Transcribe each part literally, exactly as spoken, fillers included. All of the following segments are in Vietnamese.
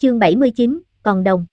chương bảy mươi chín, còn đồng.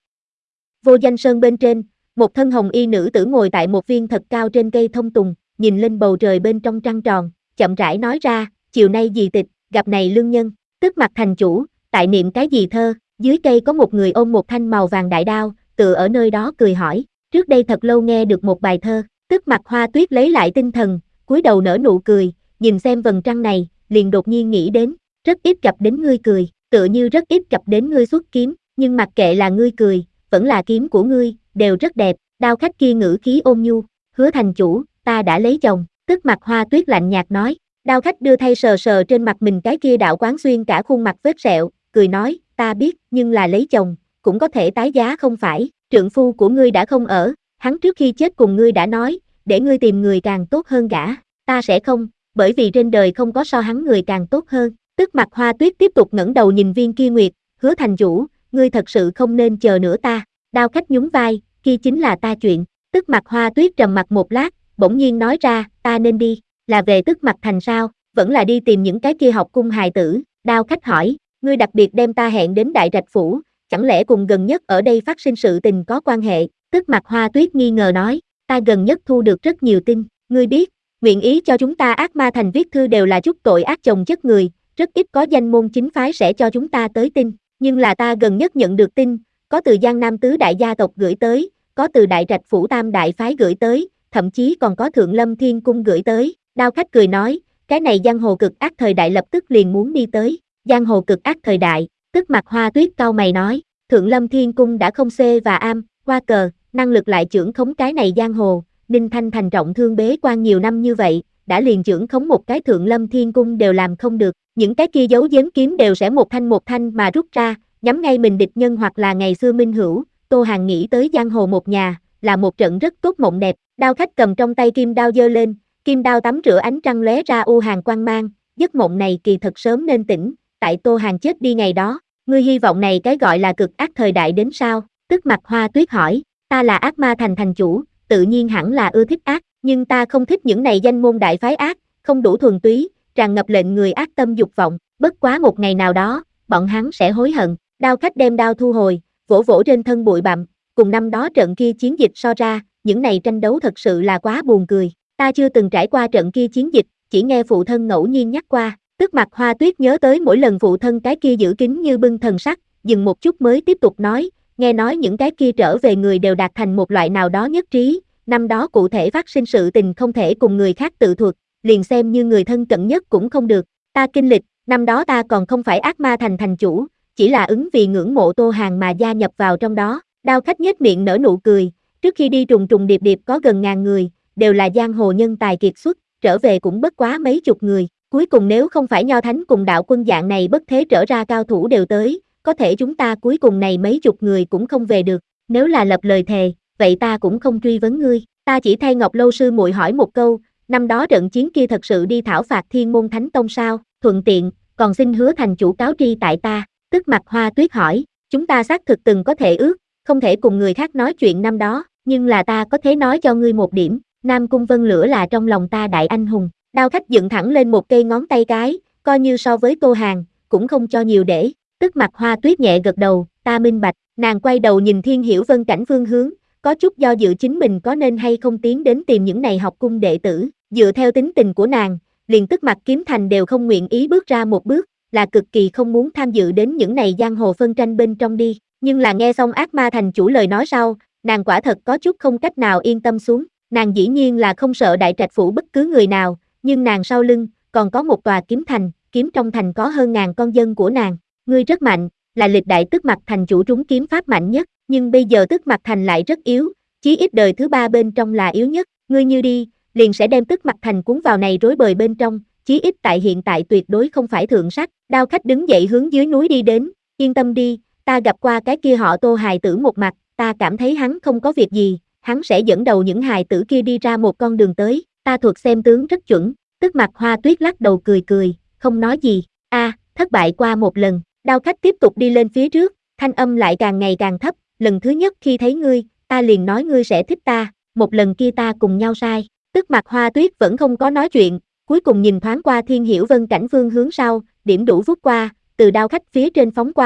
Vô Danh Sơn bên trên, một thân hồng y nữ tử ngồi tại một viên thật cao trên cây thông tùng, nhìn lên bầu trời bên trong trăng tròn, chậm rãi nói ra, chiều nay dì tịch, gặp này lương nhân, tức mặt thành chủ, tại niệm cái gì thơ, dưới cây có một người ôm một thanh màu vàng đại đao, tựa ở nơi đó cười hỏi, trước đây thật lâu nghe được một bài thơ, tức mặt Hoa Tuyết lấy lại tinh thần, cúi đầu nở nụ cười, nhìn xem vầng trăng này, liền đột nhiên nghĩ đến, rất ít gặp đến ngươi cười, tựa như rất ít gặp đến ngươi xuất kiếm, nhưng mặc kệ là ngươi cười, vẫn là kiếm của ngươi, đều rất đẹp, đao khách kia ngữ khí ôn nhu, hứa thành chủ, ta đã lấy chồng, tức mặt Hoa Tuyết lạnh nhạt nói, đao khách đưa thay sờ sờ trên mặt mình cái kia đạo quán xuyên cả khuôn mặt vết sẹo, cười nói, ta biết, nhưng là lấy chồng, cũng có thể tái giá không phải, trượng phu của ngươi đã không ở, hắn trước khi chết cùng ngươi đã nói, để ngươi tìm người càng tốt hơn gả, ta sẽ không, bởi vì trên đời không có so hắn người càng tốt hơn, tức mặt Hoa Tuyết tiếp tục ngẩng đầu nhìn viên kia nguyệt, hứa thành chủ, ngươi thật sự không nên chờ nữa ta, đao khách nhún vai, kia chính là ta chuyện, tức mặt Hoa Tuyết trầm mặt một lát, bỗng nhiên nói ra, ta nên đi, là về tức mặt thành sao, vẫn là đi tìm những cái kia học cung hài tử, đao khách hỏi, ngươi đặc biệt đem ta hẹn đến Đại Trạch Phủ, chẳng lẽ cùng gần nhất ở đây phát sinh sự tình có quan hệ, tức mặt Hoa Tuyết nghi ngờ nói, ta gần nhất thu được rất nhiều tin, ngươi biết, nguyện ý cho chúng ta ác ma thành viết thư đều là chút tội ác chồng chất người, rất ít có danh môn chính phái sẽ cho chúng ta tới tin, nhưng là ta gần nhất nhận được tin, có từ Giang Nam tứ đại gia tộc gửi tới, có từ Đại Trạch Phủ tam đại phái gửi tới, thậm chí còn có Thượng Lâm Thiên Cung gửi tới, đao khách cười nói, cái này giang hồ cực ác thời đại lập tức liền muốn đi tới, giang hồ cực ác thời đại, tức mặt Hoa Tuyết cau mày nói, Thượng Lâm Thiên Cung đã không xê và am, qua cờ, năng lực lại trưởng khống cái này giang hồ, Ninh Thanh thành trọng thương bế quan nhiều năm như vậy, đã liền trưởng khống một cái Thượng Lâm Thiên Cung đều làm không được, những cái kia giấu giếm kiếm đều sẽ một thanh một thanh mà rút ra, nhắm ngay mình địch nhân hoặc là ngày xưa minh hữu, Tô Hàn nghĩ tới giang hồ một nhà, là một trận rất tốt mộng đẹp, đao khách cầm trong tay kim đao giơ lên, kim đao tắm rửa ánh trăng lóe ra u hàn quang mang, giấc mộng này kỳ thật sớm nên tỉnh, tại Tô Hàn chết đi ngày đó, ngươi hy vọng này cái gọi là cực ác thời đại đến sao, tức mặt Hoa Tuyết hỏi, ta là ác ma thành thành chủ, tự nhiên hẳn là ưa thích ác, nhưng ta không thích những này danh môn đại phái ác, không đủ thuần túy, tràn ngập lệnh người ác tâm dục vọng, bất quá một ngày nào đó, bọn hắn sẽ hối hận, đao khách đem đao thu hồi, vỗ vỗ trên thân bụi bặm, cùng năm đó trận kia chiến dịch so ra, những này tranh đấu thật sự là quá buồn cười, ta chưa từng trải qua trận kia chiến dịch, chỉ nghe phụ thân ngẫu nhiên nhắc qua, tức mặt Hoa Tuyết nhớ tới mỗi lần phụ thân cái kia giữ kín như bưng thần sắc, dừng một chút mới tiếp tục nói, nghe nói những cái kia trở về người đều đạt thành một loại nào đó nhất trí, năm đó cụ thể phát sinh sự tình không thể cùng người khác tự thuật, liền xem như người thân cận nhất cũng không được, ta kinh lịch, năm đó ta còn không phải ác ma thành thành chủ, chỉ là ứng vì ngưỡng mộ Tô Hàn mà gia nhập vào trong đó, đao khách nhếch miệng nở nụ cười, trước khi đi trùng trùng điệp điệp có gần ngàn người, đều là giang hồ nhân tài kiệt xuất, trở về cũng bất quá mấy chục người, cuối cùng nếu không phải Nho Thánh cùng đạo quân dạng này bất thế trở ra cao thủ đều tới, có thể chúng ta cuối cùng này mấy chục người cũng không về được, nếu là lập lời thề, vậy ta cũng không truy vấn ngươi, ta chỉ thay Ngọc Lâu sư muội hỏi một câu, năm đó trận chiến kia thật sự đi thảo phạt Thiên Môn Thánh Tông sao, thuận tiện, còn xin hứa thành chủ cáo tri tại ta, tức mặt Hoa Tuyết hỏi, chúng ta xác thực từng có thể ước, không thể cùng người khác nói chuyện năm đó, nhưng là ta có thể nói cho ngươi một điểm, Nam Cung Vân Lửa là trong lòng ta đại anh hùng, đao khách dựng thẳng lên một cây ngón tay cái, coi như so với Tô Hàn, cũng không cho nhiều để, tức mặt Hoa Tuyết nhẹ gật đầu, ta minh bạch, nàng quay đầu nhìn Thiên Hiểu Vân cảnh phương hướng, có chút do dự chính mình có nên hay không tiến đến tìm những này học cung đệ tử, dựa theo tính tình của nàng, liền tức mặt Kiếm Thành đều không nguyện ý bước ra một bước, là cực kỳ không muốn tham dự đến những này giang hồ phân tranh bên trong đi, nhưng là nghe xong ác ma thành chủ lời nói sau, nàng quả thật có chút không cách nào yên tâm xuống, nàng dĩ nhiên là không sợ Đại Trạch Phủ bất cứ người nào, nhưng nàng sau lưng, còn có một tòa kiếm thành, kiếm trong thành có hơn ngàn con dân của nàng, ngươi rất mạnh, là lịch đại tức mặt thành chủ trúng kiếm pháp mạnh nhất, nhưng bây giờ tức mặt thành lại rất yếu, chí ít đời thứ ba bên trong là yếu nhất, ngươi như đi, liền sẽ đem tức mặt thành cuốn vào này rối bời bên trong, chí ít tại hiện tại tuyệt đối không phải thượng sách, đao khách đứng dậy hướng dưới núi đi đến, yên tâm đi, ta gặp qua cái kia họ Tô hài tử một mặt, ta cảm thấy hắn không có việc gì, hắn sẽ dẫn đầu những hài tử kia đi ra một con đường tới, ta thuật xem tướng rất chuẩn, tức mặt Hoa Tuyết lắc đầu cười cười, không nói gì, a à, thất bại qua một lần, đao khách tiếp tục đi lên phía trước, thanh âm lại càng ngày càng thấp, lần thứ nhất khi thấy ngươi, ta liền nói ngươi sẽ thích ta, một lần kia ta cùng nhau sai, tức mặt Hoa Tuyết vẫn không có nói chuyện, cuối cùng nhìn thoáng qua Thiên Hiểu Vân cảnh phương hướng sau, điểm đủ vút qua, từ đao khách phía trên phóng qua,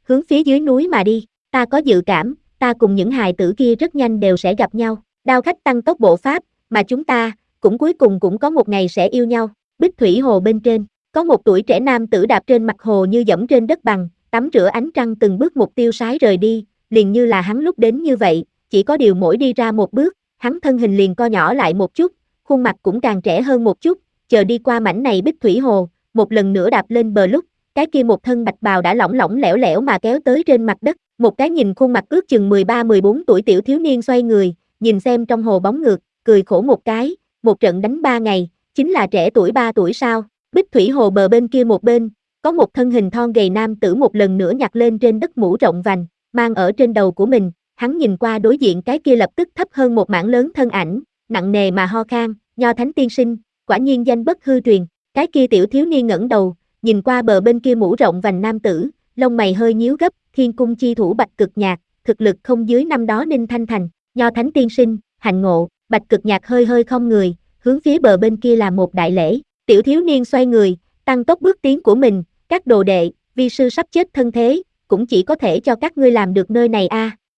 hướng phía dưới núi mà đi. Ta có dự cảm, ta cùng những hài tử kia rất nhanh đều sẽ gặp nhau. Đao khách tăng tốc bộ pháp, mà chúng ta, cũng cuối cùng cũng có một ngày sẽ yêu nhau. Bích thủy hồ bên trên, có một tuổi trẻ nam tử đạp trên mặt hồ như dẫm trên đất bằng, tắm rửa ánh trăng từng bước một tiêu sái rời đi, liền như là hắn lúc đến như vậy, chỉ có điều mỗi đi ra một bước, hắn thân hình liền co nhỏ lại một chút, khuôn mặt cũng càng trẻ hơn một chút, chờ đi qua mảnh này bích thủy hồ, một lần nữa đạp lên bờ lúc, cái kia một thân bạch bào đã lỏng lỏng lẻo lẻo mà kéo tới trên mặt đất, một cái nhìn khuôn mặt ước chừng mười ba mười bốn tuổi tiểu thiếu niên xoay người, nhìn xem trong hồ bóng ngược, cười khổ một cái, một trận đánh ba ngày, chính là trẻ tuổi ba tuổi sao? Bích thủy hồ bờ bên kia một bên, có một thân hình thon gầy nam tử một lần nữa nhặt lên trên đất mũ rộng vành, mang ở trên đầu của mình, hắn nhìn qua đối diện cái kia lập tức thấp hơn một mảng lớn thân ảnh, nặng nề mà ho khan, Nho Thánh tiên sinh, quả nhiên danh bất hư truyền. Cái kia tiểu thiếu niên ngẩng đầu, nhìn qua bờ bên kia mũ rộng vành nam tử, lông mày hơi nhíu gấp, thiên cung chi thủ Bạch Cực Nhạc, thực lực không dưới năm đó Ninh Thanh Thành, Nho Thánh tiên sinh, hạnh ngộ. Bạch Cực Nhạc hơi hơi không người, hướng phía bờ bên kia là một đại lễ. Tiểu thiếu niên xoay người, tăng tốc bước tiến của mình, các đồ đệ, vi sư sắp chết thân thế, cũng chỉ có thể cho các ngươi làm được nơi này a.